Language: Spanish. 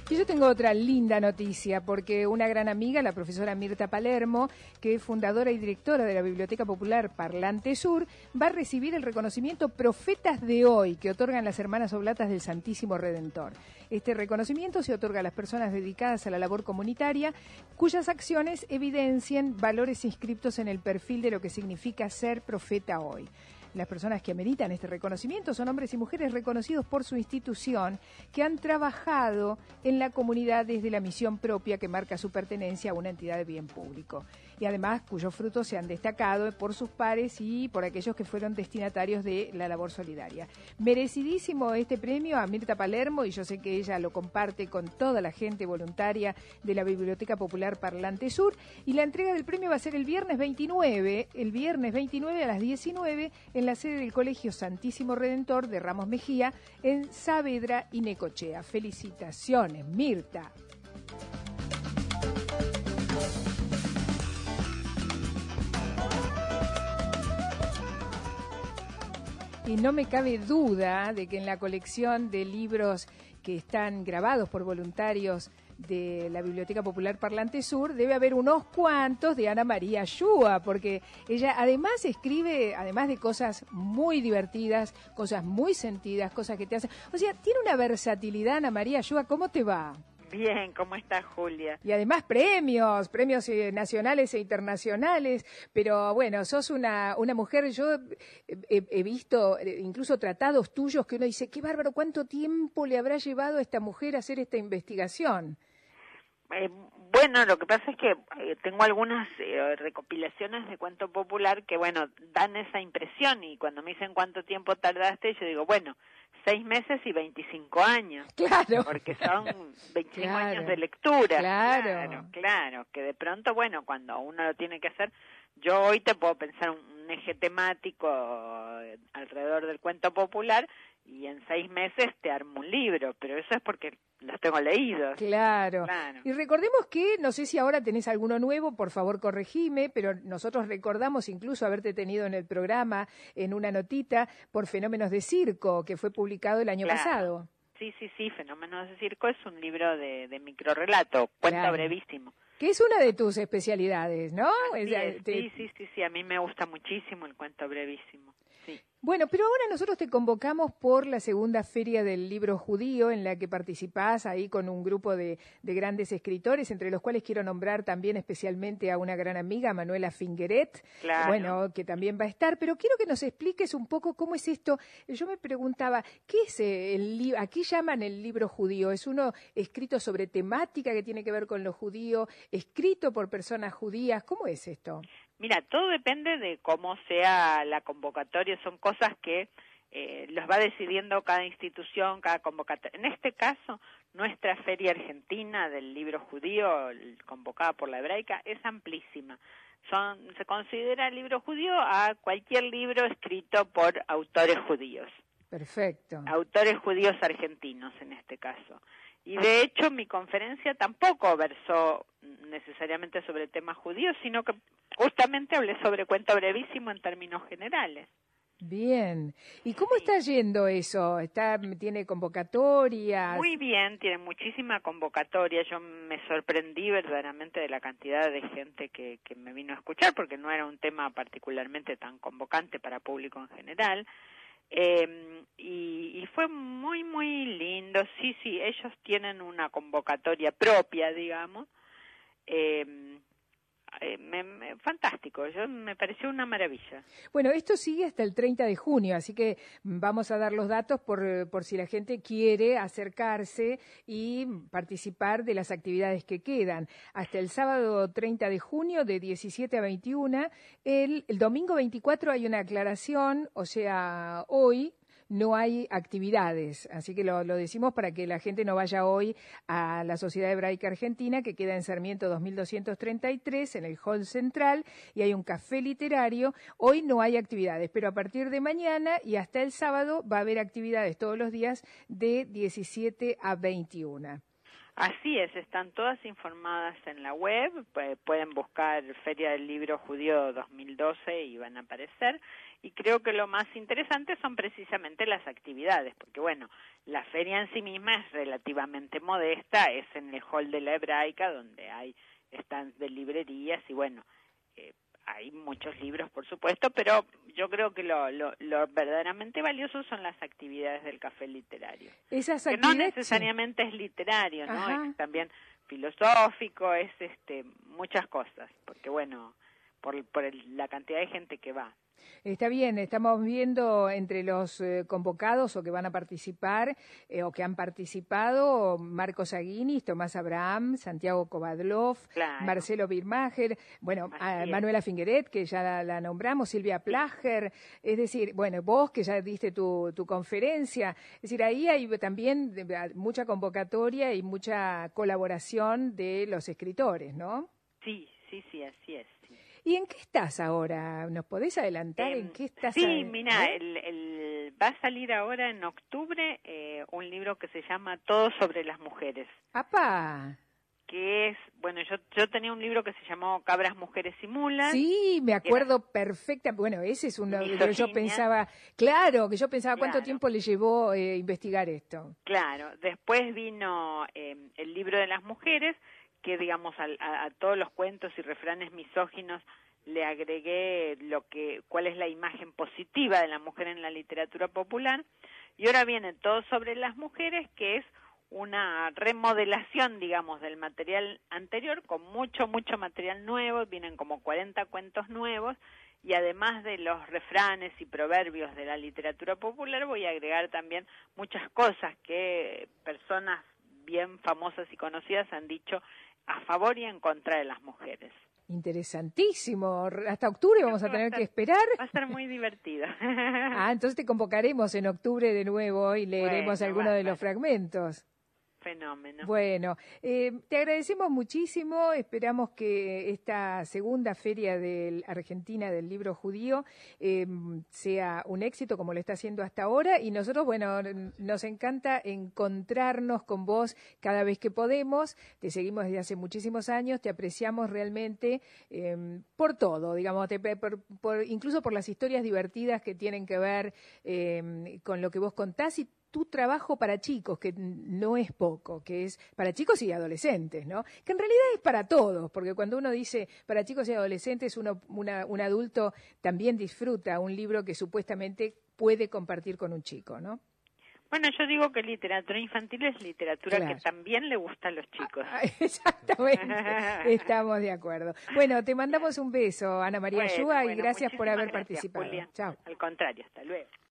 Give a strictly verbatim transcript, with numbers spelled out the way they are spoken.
Y yo tengo otra linda noticia, porque una gran amiga, la profesora Mirta Palermo, que es fundadora y directora de la Biblioteca Popular Parlante Sur, va a recibir el reconocimiento Profetas de Hoy, que otorgan las Hermanas Oblatas del Santísimo Redentor. Este reconocimiento se otorga a las personas dedicadas a la labor comunitaria, cuyas acciones evidencien valores inscriptos en el perfil de lo que significa ser profeta hoy. Las personas que ameritan este reconocimiento son hombres y mujeres reconocidos por su institución, que han trabajado en la comunidad desde la misión propia que marca su pertenencia a una entidad de bien público. Y además cuyos frutos se han destacado por sus pares y por aquellos que fueron destinatarios de la labor solidaria. Merecidísimo este premio a Mirta Palermo, y yo sé que ella lo comparte con toda la gente voluntaria de la Biblioteca Popular Parlante Sur. Y la entrega del premio va a ser el viernes veintinueve, el viernes veintinueve a las diecinueve, en la sede del Colegio Santísimo Redentor de Ramos Mejía, en Saavedra y Necochea. Felicitaciones, Mirta. Y no me cabe duda de que en la colección de libros que están grabados por voluntarios de la Biblioteca Popular Parlante Sur debe haber unos cuantos de Ana María Ayúa, porque ella además escribe, además de cosas muy divertidas, cosas muy sentidas, cosas que te hacen... O sea, tiene una versatilidad Ana María Ayúa. ¿Cómo te va? Bien, ¿cómo estás, Julia? Y además premios, premios eh, nacionales e internacionales, pero bueno, sos una una mujer, yo he, he visto eh, incluso tratados tuyos que uno dice, qué bárbaro, ¿cuánto tiempo le habrá llevado a esta mujer a hacer esta investigación? Eh, bueno, lo que pasa es que eh, tengo algunas eh, recopilaciones de cuento popular que, bueno, dan esa impresión, y cuando me dicen cuánto tiempo tardaste, yo digo, bueno, seis meses y veinticinco años. Claro. Porque son veinticinco Claro. años de lectura. Claro. Claro, claro, que de pronto, bueno, cuando uno lo tiene que hacer, yo hoy te puedo pensar un, un eje temático alrededor del cuento popular, y en seis meses te armo un libro, pero eso es porque los tengo leídos. Claro. Claro. Y recordemos que, no sé si ahora tenés alguno nuevo, por favor corregime, pero nosotros recordamos incluso haberte tenido en el programa, en una notita, por Fenómenos de Circo, que fue publicado el año Claro. pasado. Sí, sí, sí, Fenómenos de Circo es un libro de, de microrrelato, cuento Claro. brevísimo. Que es una de tus especialidades, ¿no? Así O sea, es. te... Sí, sí, sí, sí, a mí me gusta muchísimo el cuento brevísimo, sí. Bueno, pero ahora nosotros te convocamos por la segunda Feria del Libro Judío, en la que participás ahí con un grupo de, de grandes escritores, entre los cuales quiero nombrar también especialmente a una gran amiga, Manuela Fingeret, Claro. bueno, que también va a estar, pero quiero que nos expliques un poco cómo es esto. Yo me preguntaba, ¿qué es el libro? Aquí llaman el libro judío, ¿es uno escrito sobre temática que tiene que ver con lo judío, escrito por personas judías? ¿Cómo es esto? Mira, todo depende de cómo sea la convocatoria, son cosas que eh, los va decidiendo cada institución, cada convocatoria. En este caso, nuestra Feria Argentina del Libro Judío, convocada por la Hebraica, es amplísima. Son, se considera libro judío a cualquier libro escrito por autores judíos. Perfecto. Autores judíos argentinos, en este caso. Y de hecho, mi conferencia tampoco versó necesariamente sobre temas judíos, sino que justamente hablé sobre cuento brevísimo en términos generales. Bien. ¿Y cómo Sí. está yendo eso? ¿Está, tiene convocatorias? Muy bien, tiene muchísima convocatoria. Yo me sorprendí verdaderamente de la cantidad de gente que, que me vino a escuchar, porque no era un tema particularmente tan convocante para público en general. Eh, y, y fue muy, muy lindo. Sí, sí, ellos tienen una convocatoria propia, digamos. Eh, eh, me, me, fantástico, yo me pareció una maravilla. Bueno, esto sigue hasta el treinta de junio, así que vamos a dar los datos por, por si la gente quiere acercarse y participar de las actividades que quedan. Hasta el sábado treinta de junio de diecisiete a veintiuna, el, el domingo veinticuatro hay una aclaración, o sea, hoy no hay actividades, así que lo, lo decimos para que la gente no vaya hoy a la Sociedad Hebraica Argentina, que queda en Sarmiento dos mil doscientos treinta y tres, en el hall central, y hay un café literario. Hoy no hay actividades, pero a partir de mañana y hasta el sábado va a haber actividades todos los días de diecisiete a veintiuna. Así es, están todas informadas en la web, pueden buscar Feria del Libro Judío dos mil doce y van a aparecer, y creo que lo más interesante son precisamente las actividades, porque bueno, la feria en sí misma es relativamente modesta, es en el hall de la Hebraica, donde hay stands de librerías, y bueno, eh, hay muchos libros, por supuesto, pero yo creo que lo, lo, lo verdaderamente valioso son las actividades del café literario. Esas que no necesariamente sí. es literario, ¿no? Ajá. Es también filosófico, es este muchas cosas, porque bueno, por, por el, la cantidad de gente que va. Está bien, estamos viendo entre los eh, convocados o que van a participar eh, o que han participado Marcos Aguinis, Tomás Abraham, Santiago Kovadlov, claro. Marcelo Birmacher, bueno, a Manuela Fingeret, que ya la, la nombramos, Silvia Plager, es decir, bueno, vos que ya diste tu, tu conferencia, es decir, ahí hay también mucha convocatoria y mucha colaboración de los escritores, ¿no? Sí, sí, sí, así es. ¿Y en qué estás ahora? ¿Nos podés adelantar eh, en qué estás? Sí, a... mira, ¿eh? el, el, va a salir ahora en octubre eh, un libro que se llama Todo sobre las mujeres. ¡Apa! Que es, bueno, yo yo tenía un libro que se llamó Cabras, Mujeres y Mulas. Sí, me acuerdo perfecta. Bueno, ese es uno que yo pensaba, claro, que yo pensaba claro. cuánto tiempo le llevó eh, investigar esto. Claro, después vino eh, el libro de las mujeres, que digamos a, a, a todos los cuentos y refranes misóginos le agregué lo que cuál es la imagen positiva de la mujer en la literatura popular, y ahora viene Todo sobre las mujeres, que es una remodelación, digamos, del material anterior, con mucho, mucho material nuevo, vienen como cuarenta cuentos nuevos, y además de los refranes y proverbios de la literatura popular, voy a agregar también muchas cosas que personas bien famosas y conocidas han dicho a favor y en contra de las mujeres. Interesantísimo. Hasta octubre vamos a tener que esperar. Va a ser muy divertido. Ah, entonces te convocaremos en octubre de nuevo y leeremos bueno, algunos de los fragmentos. Fenómeno. Bueno, eh, te agradecemos muchísimo. Esperamos que esta segunda feria de Argentina del libro judío eh, sea un éxito como lo está haciendo hasta ahora. Y nosotros, bueno, nos encanta encontrarnos con vos cada vez que podemos. Te seguimos desde hace muchísimos años. Te apreciamos realmente eh, por todo, digamos, te, por, por, incluso por las historias divertidas que tienen que ver eh, con lo que vos contás y tu trabajo para chicos, que no es poco, que es para chicos y adolescentes, ¿no? Que en realidad es para todos, porque cuando uno dice para chicos y adolescentes, uno, una, un adulto también disfruta un libro que supuestamente puede compartir con un chico, ¿no? Bueno, yo digo que literatura infantil es literatura claro. que también le gusta a los chicos. Ah, exactamente, estamos de acuerdo. Bueno, te mandamos un beso, Ana María bueno, Ayúa, bueno, y gracias por haber gracias, participado. Julia. Chao. Al contrario, hasta luego.